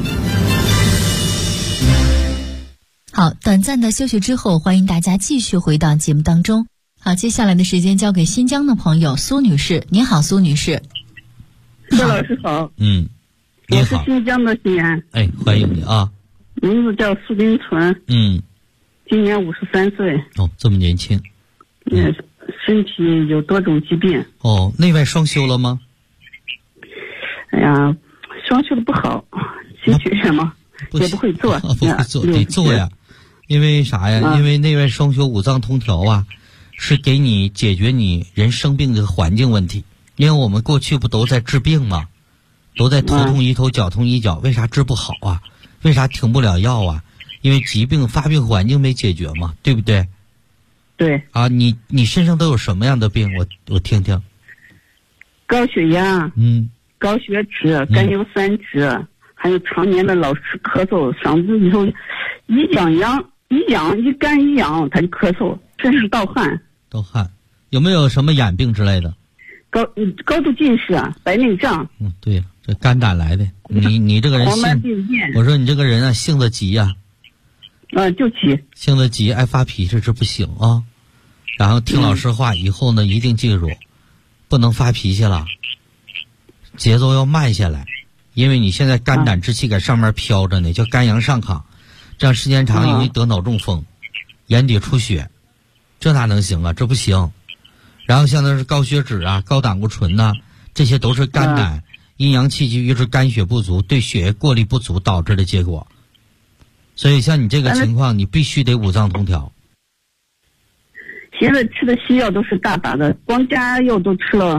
好，短暂的休息之后，欢迎大家继续回到节目当中。好，接下来的时间交给新疆的朋友苏女士。您好，苏女士。 谢老师好。 你好。 我是新疆的西安。 哎，欢迎你啊。 名字叫苏丁纯。今年53岁。 哦，这么年轻。 身体有多种疾病。 哦，内外双修了吗？ 哎呀，双修的不好，兴许什么也不会做。 不会做，得做呀。因为啥呀？因为内外双修五脏通调啊，是给你解决你人生病的环境问题。因为我们过去不都在治病吗？都在头痛医头，脚痛医脚，为啥治不好啊？为啥停不了药啊？因为疾病发病环境没解决嘛，对不对？ 对。 啊，你身上都有什么样的病？我听听。 高血压，高血脂，甘油三酯，还有常年的老是咳嗽，嗓子里头一干一痒，他就咳嗽，身上盗汗。盗汗， 有没有什么眼病之类的？ 高度近视啊，白内障。 对，这肝胆来的。你这个人我说你这个人啊，性子急呀。 就急。性子急，爱发脾气，这不行啊。然后听老师话，以后呢一定记住，不能发脾气了，节奏要慢下来，因为你现在肝胆之气在上面飘着呢，叫肝阳上亢，这样时间长容易得脑中风、眼底出血，这哪能行啊？这不行。然后像那是高血脂啊、高胆固醇呐，这些都是肝胆阴阳气机郁滞、肝血不足、对血液过滤不足导致的结果。所以像你这个情况，你必须得五脏通调。 现在吃的西药都是大的，光加药都吃了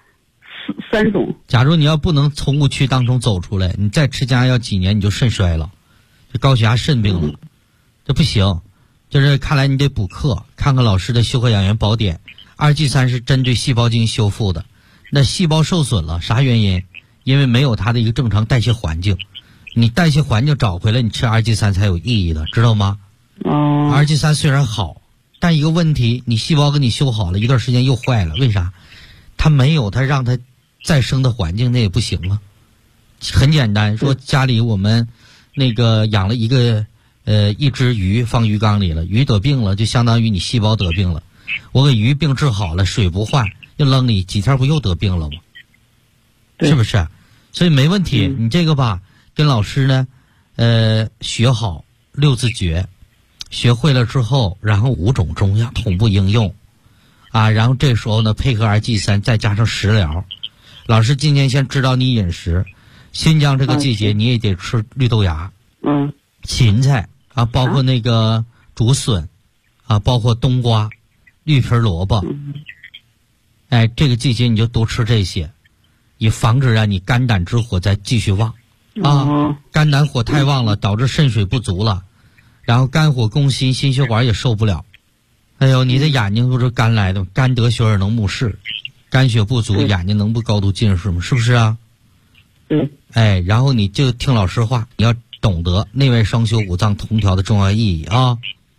3种。 假如你要不能从误区当中走出来，你再吃加药几年你就肾衰了，这高血压肾病了，这不行。就是看来你得补课，看看老师的修和养元宝典。2G3是针对细胞进行修复的，那细胞受损了，啥原因？因为没有它的一个正常代谢环境，你代谢环境找回来，你吃2G3才有意义的，知道吗？2G3虽然好，但一个问题，你细胞给你修好了，一段时间又坏了，为啥？它没有它让它再生的环境，那也不行啊。很简单，说家里我们那个养了一只鱼放鱼缸里了，鱼得病了，就相当于你细胞得病了。我给鱼病治好了，水不换，又扔里，几天不又得病了吗？是不是？所以没问题。你这个吧，跟老师呢，学好6字诀，学会了之后，然后5种中药同步应用，然后这时候呢，配合2G3，再加上食疗。老师今天先指导你饮食，新疆这个季节你也得吃绿豆芽，芹菜啊，包括那个竹笋啊，包括冬瓜。绿皮萝卜，这个季节你就多吃这些，以防止你肝胆之火再继续旺肝胆火太旺了，导致肾水不足了，然后肝火攻心，心血管也受不了。哎呦，你的眼睛不是肝来的，肝得血而能目视，肝血不足，眼睛能不高度近视吗？是不是啊？然后你就听老师话，你要懂得内外双修、五脏通调的重要意义啊。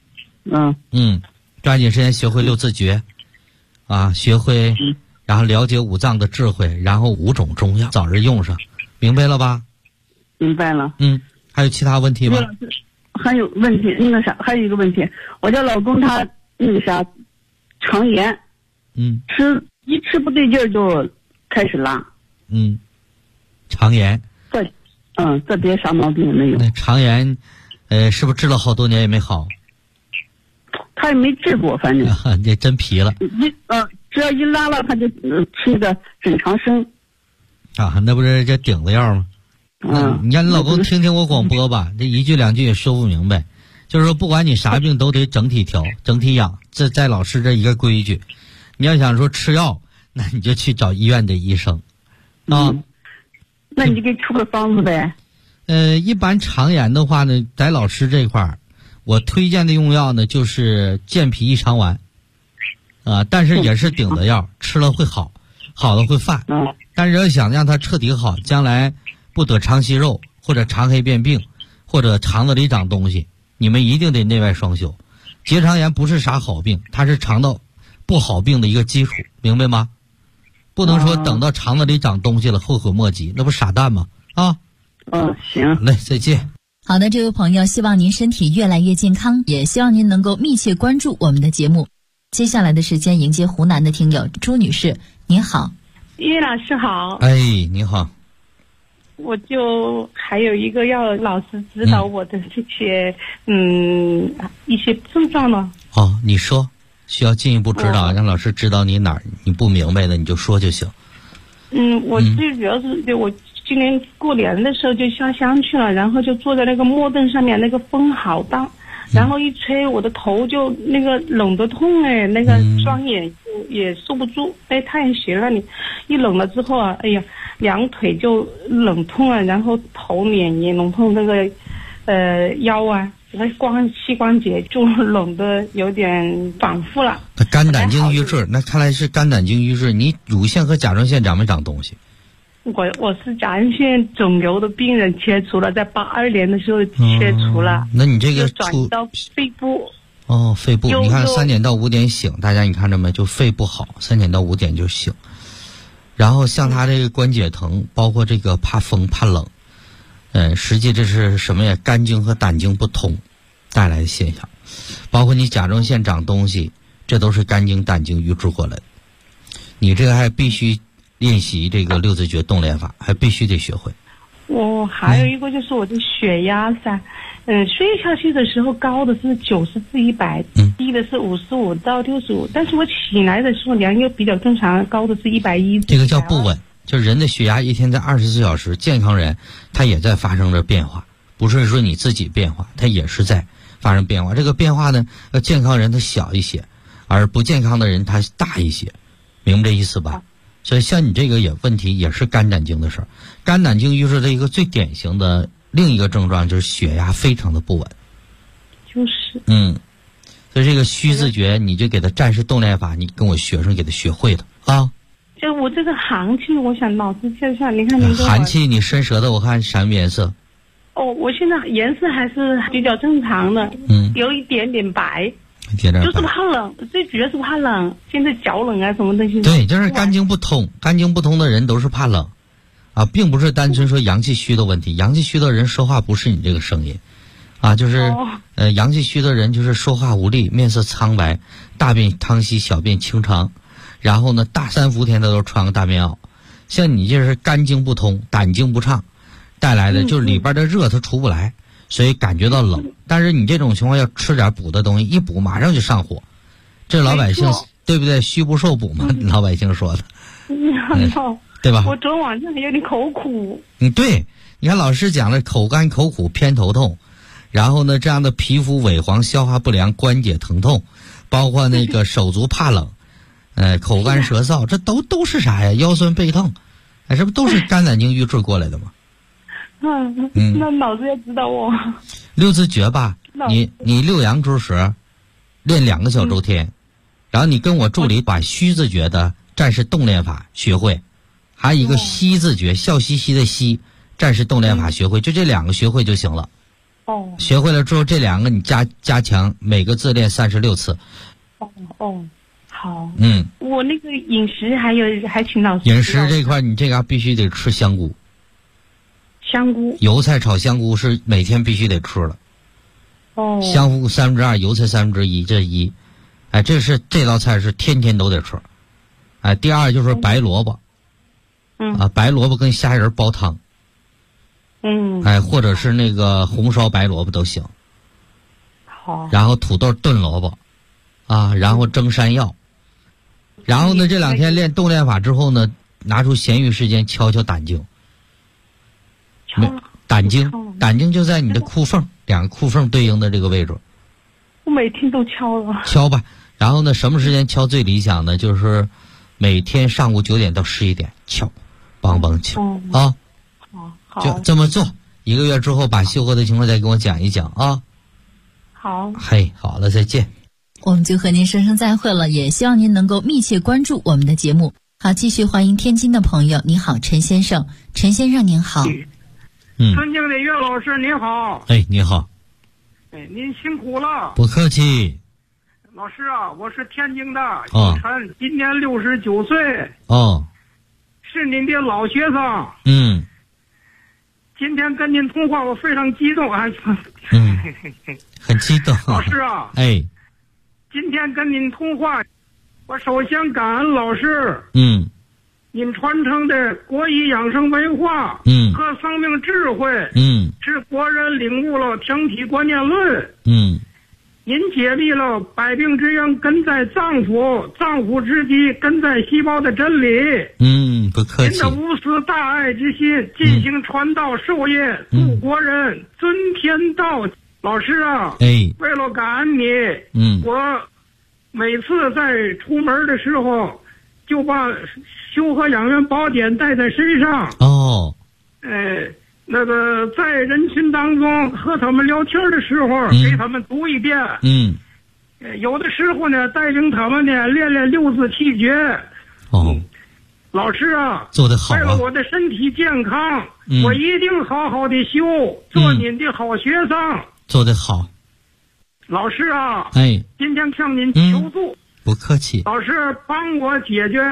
抓紧时间学会6字诀，学会，然后了解五脏的智慧，然后5种中药早日用上，明白了吧？ 明白了。 还有其他问题吗？ 还有问题，还有一个问题，我家老公他肠炎，吃不对劲儿就开始拉。 肠炎。 这别啥毛病也没有。 那肠炎，是不是治了好多年也没好？ 他也没治过，反正这真皮了。 只要一拉了，他就吃个整肠生。 那不是这顶子药吗？你让你老公听听我广播吧，这1句2句也说不明白。就是说，不管你啥病都得整体调、整体养，这在老师这一个规矩。你要想说吃药，那你就去找医院的医生那你就给出个方子呗。 一般肠炎的话呢，在老师这块儿。我推荐的用药呢，就是健脾益肠丸，但是也是顶的药，吃了会好，好了会犯。但是要想让它彻底好，将来不得肠息肉或者肠黑变病或者肠子里长东西， 你们一定得内外双修。结肠炎不是啥好病，它是肠道不好病的一个基础，明白吗？不能说等到肠子里长东西了后悔莫及，那不傻蛋吗？啊， 行， 来，再见。 好的，这位朋友，希望您身体越来越健康，也希望您能够密切关注我们的节目。接下来的时间迎接湖南的听友朱女士，您好。 叶老师好。 哎，你好。 我就还有一个要老师指导我的这些一些症状呢。 哦，你说需要进一步指导，让老师指导你哪儿你不明白的你就说就行。 我最主要是我今年过年的时候就下乡去了，然后就坐在那个木凳上面，那个风好大，然后一吹我的头就那个冷得痛哎，那个双眼也受不住，太阳穴那里一冷了之后啊，哎呀，两腿就冷痛啊，然后头脸也冷痛，那个腰啊，那膝关节就冷的有点反复了。 那肝胆经瘀滞，那看来是肝胆经瘀滞。你乳腺和甲状腺长没长东西？ 我是甲状腺肿瘤的病人，切除了，在82年的时候切除了。 那你这个转移到肺部。 哦，肺部，你看3点到5点醒，大家你看着没？就肺不好，3点到5点就醒。然后像他这个关节疼，包括这个怕风怕冷，实际这是什么呀？肝经和胆经不通带来的现象，包括你甲状腺长东西，这都是肝经胆经瘀滞过来的。你这个还必须练习这个六字诀动练法，还必须得学会。 我还有一个就是我的血压噻，睡下去的时候高的是90至100，低的是55到65，但是我起来的时候量又比较正常，高的是110。 这个叫不稳，就是人的血压一天在24小时，健康人他也在发生着变化，不是说你自己变化，他也是在发生变化。这个变化呢，健康人他小一些，而不健康的人他大一些，明白这意思吧？所以像你这个问题也是肝胆经的事儿。肝胆经瘀滞的一个最典型的另一个症状就是血压非常的不稳。 就是。 所以这个虚字诀你就给他战士动练法，你跟我学生给他学会的啊。 就我这个寒气，我想老师介绍，你看您寒气你伸舌头，我看什么颜色？ 我现在颜色还是比较正常的，有一点点白。就是怕冷，最主要是怕冷。现在脚冷啊，什么东西？ 对，就是肝经不通，肝经不通的人都是怕冷，啊，并不是单纯说阳气虚的问题。阳气虚的人说话不是你这个声音，啊，就是阳气虚的人就是说话无力，面色苍白，大便溏稀，小便清长，然后呢，大3伏天他都穿个大棉袄。像你这是肝经不通，胆经不畅带来的，就是里边的热它出不来。所以感觉到冷，但是你这种情况要吃点补的东西，一补马上就上火。这老百姓对不对？虚不受补嘛，老百姓说的，对吧？ 我昨天晚上有点口苦。 对，你看老师讲了，口干口苦偏头痛，然后呢，这样的皮肤萎黄、消化不良、关节疼痛，包括那个手足怕冷，口干舌燥，这都是啥呀？腰酸背痛，这不都是肝胆经瘀滞过来的吗？ 那老师要指导我六字诀吧。你6阳之时练2个小周天，然后你跟我助理把虚字诀的战士动练法学会，还有一个息字诀，笑嘻嘻的息，战士动练法学会，就这2个学会就行了。学会了之后，这2个你加强，每个字练36次。 好。我那个饮食还请老师。 饮食这块你这个必须得吃香菇。 香菇， 油菜炒香菇是每天必须得吃的。香菇2/3，油菜1/3，这1，这道菜是天天都得吃。第二就是白萝卜，白萝卜跟虾仁煲汤。或者是那个红烧白萝卜都行。 好。 然后土豆炖萝卜，然后蒸山药。然后呢，这2天练动练法之后呢，拿出闲余时间敲敲胆经。胆经就在你的裤缝，2个裤缝对应的这个位置。 我每天都敲了。 敲吧，然后呢，什么时间敲最理想呢？就是每天上午9点到11点敲，梆梆敲啊。 好， 就这么做，1个月之后把修合的情况再跟我讲一讲啊。 好。 嘿，好了，再见。 我们就和您说声再会了，也希望您能够密切关注我们的节目。好，继续欢迎天津的朋友。你好，陈先生。陈先生您好。 尊敬的岳老师您好。 你好。 哎，您辛苦了。 不客气。 老师啊，我是天津的一晨，今年69岁。 哦。 是您的老学生。 嗯。 今天跟您通话，我非常激动啊。 很激动。 老师啊。 哎。 今天跟您通话，我首先感恩老师。 嗯。 您传承的国医养生文化，和生命智慧，使国人领悟了天体观念论，您解立了百病之源根在脏腑，脏腑之基根在细胞的真理。 不客气。 您的无私大爱之心，进行传道授业，助国人，尊天道。老师啊，为了感恩你，我每次在出门的时候，就把修和养元宝典带在身上。 哦。 那个在人群当中和他们聊天的时候，给他们读一遍。有的时候呢，带领他们呢练练六字气诀。老师啊， 做得好啊。 为了我的身体健康，我一定好好的修，做您的好学生。 做得好。 老师啊，今天向您求助。 不客气。 老师帮我解决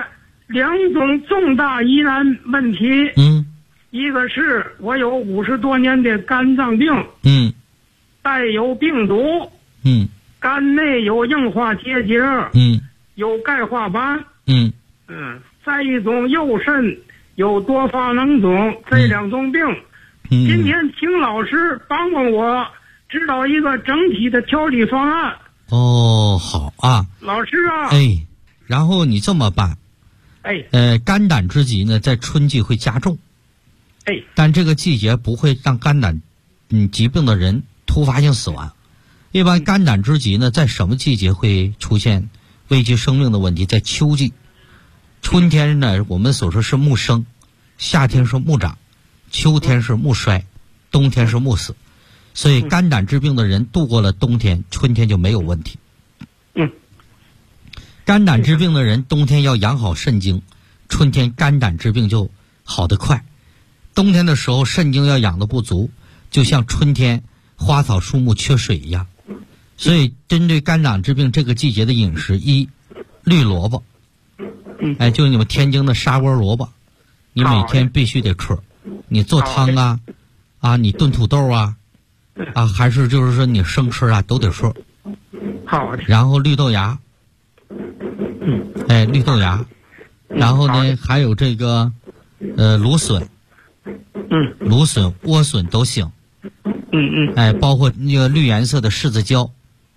2种重大疑难问题。一个是我有50多年的肝脏病，带有病毒，肝内有硬化结节，有钙化斑，再一种右肾有多发囊肿，这2种病。今天请老师帮帮我指导一个整体的调理方案。 好啊。 老师啊。 然后你这么办。肝胆之疾呢，在春季会加重。但这个季节不会让肝胆疾病的人突发性死亡。一般肝胆之疾呢，在什么季节会出现危及生命的问题？在秋季。春天呢，我们所说是木生，夏天是木长，秋天是木衰，冬天是木死。所以肝胆之病的人度过了冬天，春天就没有问题。肝胆之病的人冬天要养好肾经，春天肝胆之病就好得快。冬天的时候肾经要养得不足，就像春天花草树木缺水一样。所以针对肝胆之病这个季节的饮食，绿萝卜，就是你们天津的沙窝萝卜，你每天必须得吃。你做汤啊，你炖土豆啊，还是就是说你生吃啊，都得吃。 好的。 然后绿豆芽，绿豆芽，然后呢还有这个芦笋，芦笋、莴笋都行。包括那个绿颜色的柿子椒，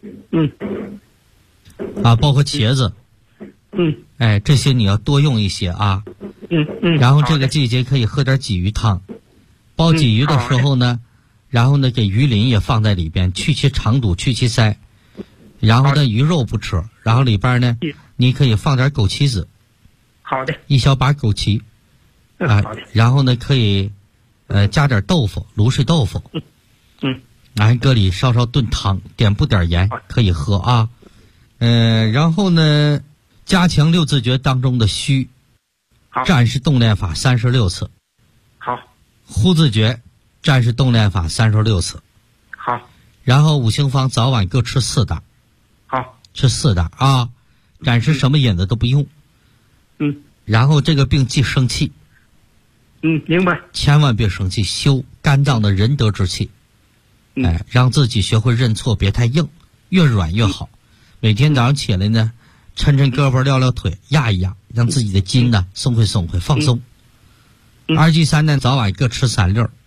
包括茄子，这些你要多用一些啊。然后这个季节可以喝点鲫鱼汤，煲鲫鱼的时候呢，然后呢给鱼鳞也放在里边，去其肠堵，去其腮。然后呢鱼肉不吃，然后里边呢你可以放点枸杞子。 好的。 1小把枸杞。然后呢可以加点豆腐，卤水豆腐。搁里稍稍炖汤，点不点盐可以喝啊。然后呢加强6字诀当中的虚，战士动练法36次。 好。 呼字诀战士动练法36次。 好。 然后5行方早晚各吃4袋。 好。 吃4袋啊。暂时什么引子都不用。然后这个病忌生气。 明白。 千万别生气，修肝脏的仁德之气。让自己学会认错，别太硬，越软越好。每天早上起来呢，抻胳膊，撂腿，压一压，让自己的筋呢松会放松。2忌3呢，早晚各吃3粒，